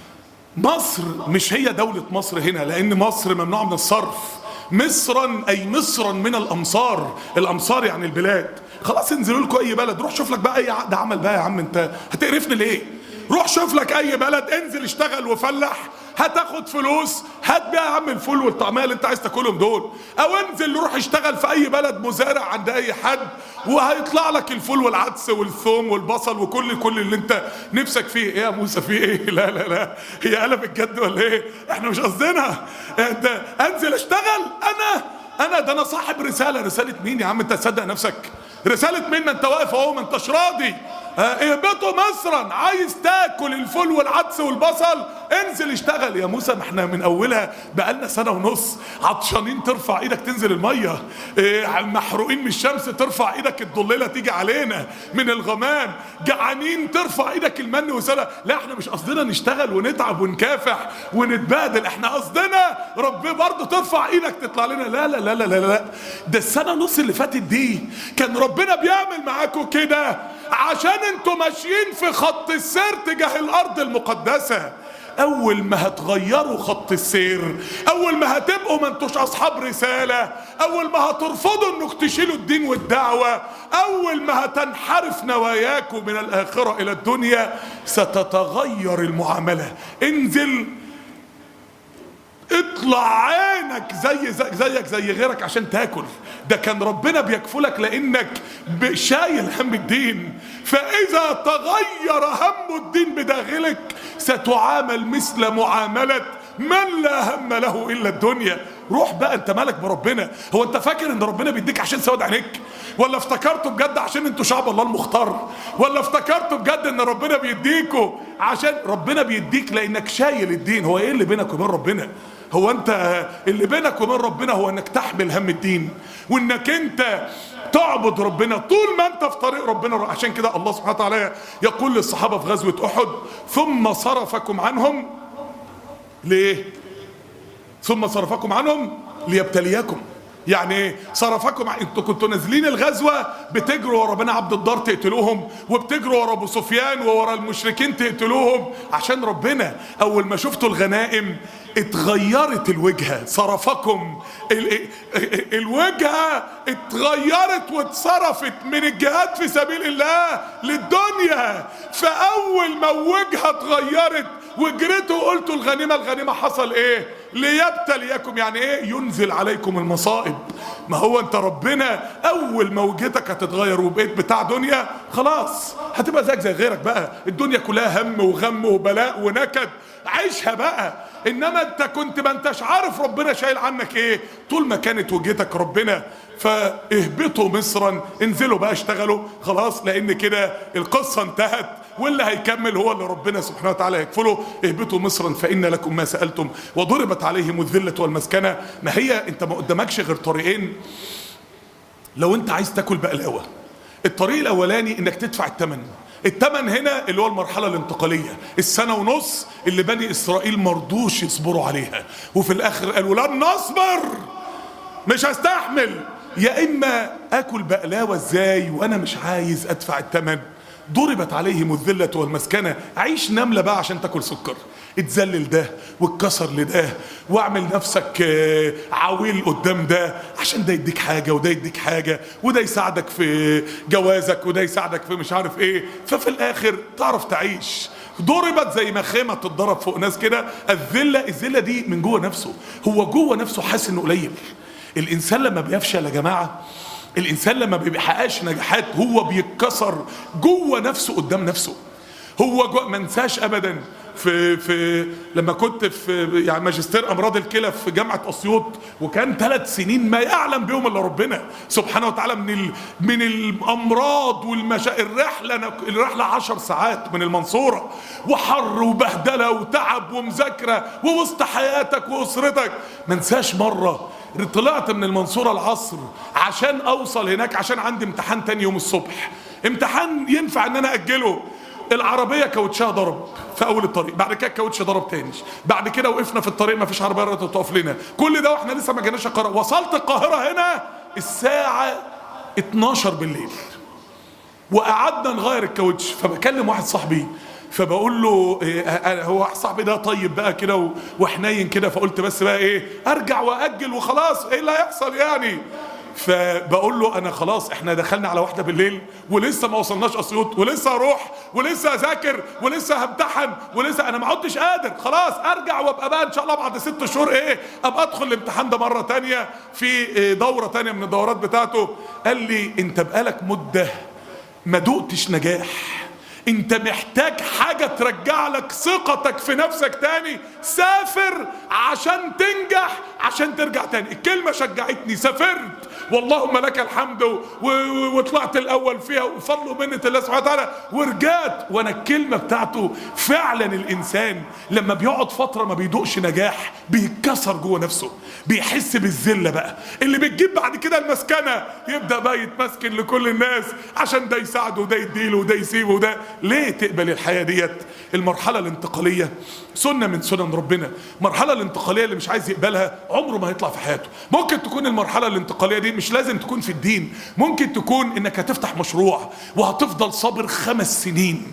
مصر مش هي دولة مصر هنا، لان مصر ممنوع من الصرف. مصرا اي مصرا من الامصار، الامصار يعني البلاد. خلاص انزلوا لكم اي بلد، روح شوف لك بقى اي عقد عمل بقى يا عم، انت هتقرفني ليه؟ روح شوف لك اي بلد، انزل اشتغل وفلح، هتاخد فلوس، هات بيها يا عم الفول والطعميه اللي انت عايز تاكلهم دول. او انزل روح اشتغل في اي بلد مزارع عند اي حد، وهيطلع لك الفول والعدس والثوم والبصل وكل اللي انت نفسك فيه. ايه يا موسى في ايه؟ لا لا لا، هي قلب الجد ولا ايه؟ احنا مش قصدنا. انت انزل اشتغل. انا ده انا صاحب رساله مين يا عم؟ انت تصدق نفسك؟ رساله مين؟ ما انت واقف اهو، ما انتش راضي. اهبطوا مصرا، عايز تاكل الفول والعدس والبصل انزل اشتغل. يا موسى ما احنا من اولها بقالنا سنه ونص عطشانين، ترفع ايدك تنزل الميه، محروقين من الشمس ترفع ايدك الضليله تيجي علينا من الغمام، جعانين ترفع ايدك المن وسلة. لا احنا مش قصدنا نشتغل ونتعب ونكافح ونتبادل، احنا قصدنا رب برضه ترفع ايدك تطلع لنا. لا لا لا لا لا لا، ده السنه ونص اللي فاتت دي كان ربنا بيعمل معاكم كده عشان انتوا ماشيين في خط السير تجاه الارض المقدسة. اول ما هتغيروا خط السير، اول ما هتبقوا ما انتوش اصحاب رسالة، اول ما هترفضوا انك تشيلوا الدين والدعوة، اول ما هتنحرف نواياكم من الاخرة الى الدنيا، ستتغير المعاملة. انزل اطلع عينك زيك زي غيرك عشان تاكل. ده كان ربنا بيكفلك لانك شايل هم الدين، فاذا تغير هم الدين بداخلك ستعامل مثل معاملة من لا هم له الا الدنيا. روح بقى، انت مالك بربنا؟ هو انت فاكر ان ربنا بيديك عشان سواد عينيك؟ ولا افتكرتوا بجد عشان انتوا شعب الله المختار؟ ولا افتكرتوا بجد ان ربنا بيديكوا عشان ربنا بيديك لانك شايل الدين؟ هو ايه اللي بينك وبين ربنا؟ هو انت اللي بينك وبين ربنا هو انك تحمل هم الدين، وانك انت تعبد ربنا طول ما انت في طريق ربنا. عشان كده الله سبحانه وتعالى يقول للصحابة في غزوة احد: ثم صرفكم عنهم. ليه؟ ثم صرفكم عنهم ليبتليكم. يعني ايه صرفكم؟ انتوا كنتوا نازلين الغزوه بتجروا ورا بني عبد الدار تقتلوهم، وبتجروا ورا ابو سفيان وورا المشركين تقتلوهم عشان ربنا. اول ما شفتوا الغنائم اتغيرت الوجهه، صرفكم الوجهه اتغيرت واتصرفت من الجهاد في سبيل الله للدنيا. فاول ما الوجهه اتغيرت وجريتوا وقلتوا الغنيمه، حصل ايه؟ ليبتليكم. يعني ايه؟ ينزل عليكم المصائب. ما هو انت ربنا اول ما وجهتك هتتغير وبقيت بتاع دنيا، خلاص هتبقى زيك زي غيرك بقى. الدنيا كلها هم وغم وبلاء ونكد، عيشها بقى. انما انت كنت ما انتش عارف ربنا شايل عنك ايه طول ما كانت وجهتك ربنا. فاهبطوا مصرا، انزلوا بقى اشتغلوا خلاص، لان كده القصة انتهت، واللي هيكمل هو اللي ربنا سبحانه وتعالى يكفله. اهبطوا مصرا فإن لكم ما سألتم وضربت عليهم الذلة والمسكنة. ما هي انت ما قدامكش غير طريقين لو انت عايز تاكل بقلاوة. الطريق الاولاني انك تدفع الثمن هنا اللي هو المرحلة الانتقالية، السنة ونص اللي بني اسرائيل مرضوش يصبروا عليها، وفي الاخر قالوا لن نصبر، مش هستحمل. يا اما اكل بقلاوة ازاي وانا مش عايز ادفع الثمن. ضربت عليهم الذلة والمسكنة. عيش نملة بقى عشان تاكل سكر، اتذلل ده واتكسر لده، واعمل نفسك عويل قدام ده عشان ده يديك حاجة وده يديك حاجة، وده يساعدك في جوازك وده يساعدك في مش عارف ايه، ففي الاخر تعرف تعيش. ضربت زي ما خيمة تتضرب فوق ناس كده. الذلة دي من جوه نفسه، هو جوه نفسه حاسس انه قليل. الانسان لما بيفشل يا جماعة، الانسان لما بيحققش نجاحات هو بيتكسر جوه نفسه قدام نفسه. هو جوه ما انساش ابدا في لما كنت في يعني ماجستير امراض الكلى في جامعه اسيوط، وكان 3 سنين ما يعلم بهم الا ربنا سبحانه وتعالى من الامراض الرحله 10 ساعات من المنصوره، وحر وبهدله وتعب ومذاكره ووسط حياتك واسرتك. ما انساش مره طلعت من المنصوره العصر عشان اوصل هناك، عشان عندي امتحان تاني يوم الصبح، امتحان ينفع ان انا اجله. العربيه كاوتشها ضرب في اول الطريق، بعد كده الكاوتش ضرب تاني، بعد كده وقفنا في الطريق ما فيش عربيه قدرت تقف لنا، كل ده واحنا لسه ما جيناش القاهره. وصلت القاهره هنا الساعه 12 بالليل، وقعدنا نغير الكاوتش. فبكلم واحد صاحبي فبقول له هو واحد صاحبي ده طيب بقى كده وحنين كده، فقلت بس بقى ايه ارجع واجل وخلاص، ايه اللي هيحصل يعني. فبقول له انا خلاص احنا دخلنا على 1 بالليل ولسه ما وصلناش اسيوط، ولسه اروح ولسه اذاكر ولسه همتحن ولسه انا ما عدتش قادر، خلاص ارجع وابقى بقى ان شاء الله بعد 6 شهور ايه ابقى ادخل الامتحان ده مره تانية في دوره تانية من الدورات بتاعته. قال لي انت بقالك مده ما دقتش نجاح، انت محتاج حاجة ترجع لك ثقتك في نفسك تاني، سافر عشان تنجح عشان ترجع تاني. الكلمة شجعتني، سافرت واللهم لك الحمد وطلعت الاول فيها وفضل ومنة الله سبحانه وتعالى ورجعت. وانا الكلمة بتاعته فعلا الانسان لما بيقعد فترة ما بيدوقش نجاح بيتكسر جوه نفسه، بيحس بالذلة بقى اللي بتجيب بعد كده المسكنة، يبدأ بقى يتمسكن لكل الناس عشان ده يساعده وده يديله وده يسيبه وده. ليه تقبل الحياة ديت؟ المرحلة الانتقالية سنة من سنن ربنا. المرحلة الانتقالية اللي مش عايز يقبلها عمره ما هيطلع في حياته. ممكن تكون المرحلة الانتقالية دي مش لازم تكون في الدين، ممكن تكون انك هتفتح مشروع وهتفضل صابر 5 سنين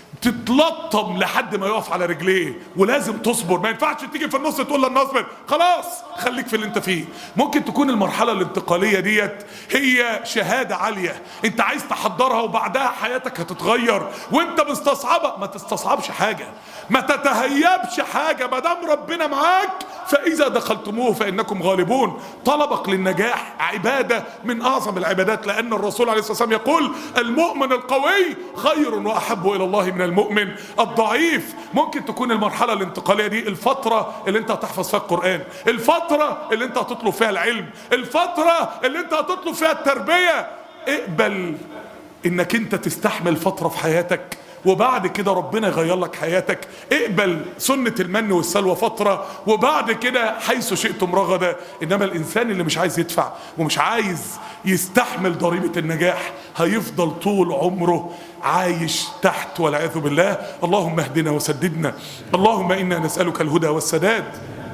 تتلطم لحد ما يقف على رجليه، ولازم تصبر، ما ينفعش تيجي في النص تقول لنا اصبر، خلاص خليك في اللي انت فيه. ممكن تكون المرحلة الانتقالية ديت هي شهادة عالية انت عايز تحضرها وبعدها حياتك هتتغير وانت مستصعبة. ما تستصعبش حاجة، ما تتهيبش حاجة، ما دام ربنا معاك فإذا دخلتموه فإنكم غالبون. طلبك للنجاح عبادة من أعظم العبادات، لأن الرسول عليه الصلاة والسلام يقول المؤمن القوي خير وأحب إلى الله من المؤمن الضعيف. ممكن تكون المرحلة الانتقالية دي الفترة اللي انت هتحفظ فيها القرآن، الفترة اللي انت هتطلب فيها العلم، الفترة اللي انت هتطلب فيها التربية. اقبل انك انت تستحمل فترة في حياتك وبعد كده ربنا يغير لك حياتك. اقبل سنة المن والسلوى فترة وبعد كده حيث شئتم رغدا. انما الانسان اللي مش عايز يدفع ومش عايز يستحمل ضريبة النجاح هيفضل طول عمره عايش تحت والعياذ بالله. اللهم اهدنا وسددنا، اللهم انا نسألك الهدى والسداد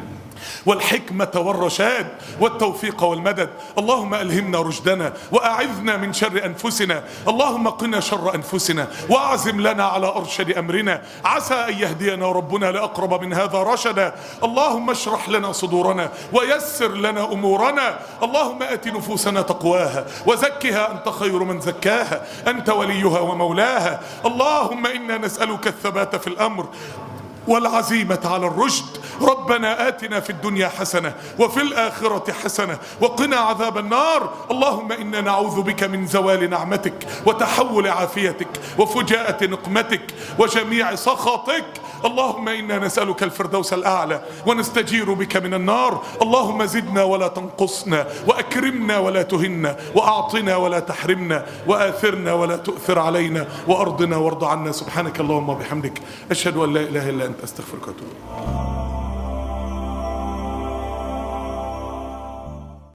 والحكمة والرشاد والتوفيق والمدد. اللهم ألهمنا رشدنا وأعذنا من شر أنفسنا، اللهم قنا شر أنفسنا وأعزم لنا على أرشد أمرنا، عسى أن يهدينا ربنا لأقرب من هذا رشدا. اللهم اشرح لنا صدورنا ويسر لنا أمورنا، اللهم آت نفوسنا تقواها وزكها أنت خير من زكاها، أنت وليها ومولاها. اللهم إنا نسألك الثبات في الأمر والعزيمة على الرشد. ربنا آتنا في الدنيا حسنة وفي الآخرة حسنة وقنا عذاب النار. اللهم إنا نعوذ بك من زوال نعمتك وتحول عافيتك وفجاءة نقمتك وجميع سخطك. اللهم إنا نسألك الفردوس الأعلى ونستجير بك من النار. اللهم زدنا ولا تنقصنا، وأكرمنا ولا تهنا، وأعطنا ولا تحرمنا، وآثرنا ولا تؤثر علينا، وأرضنا وارض عنا. سبحانك اللهم وبحمدك أشهد أن لا إله إلا أنت أستغفرك وأتوب إليك.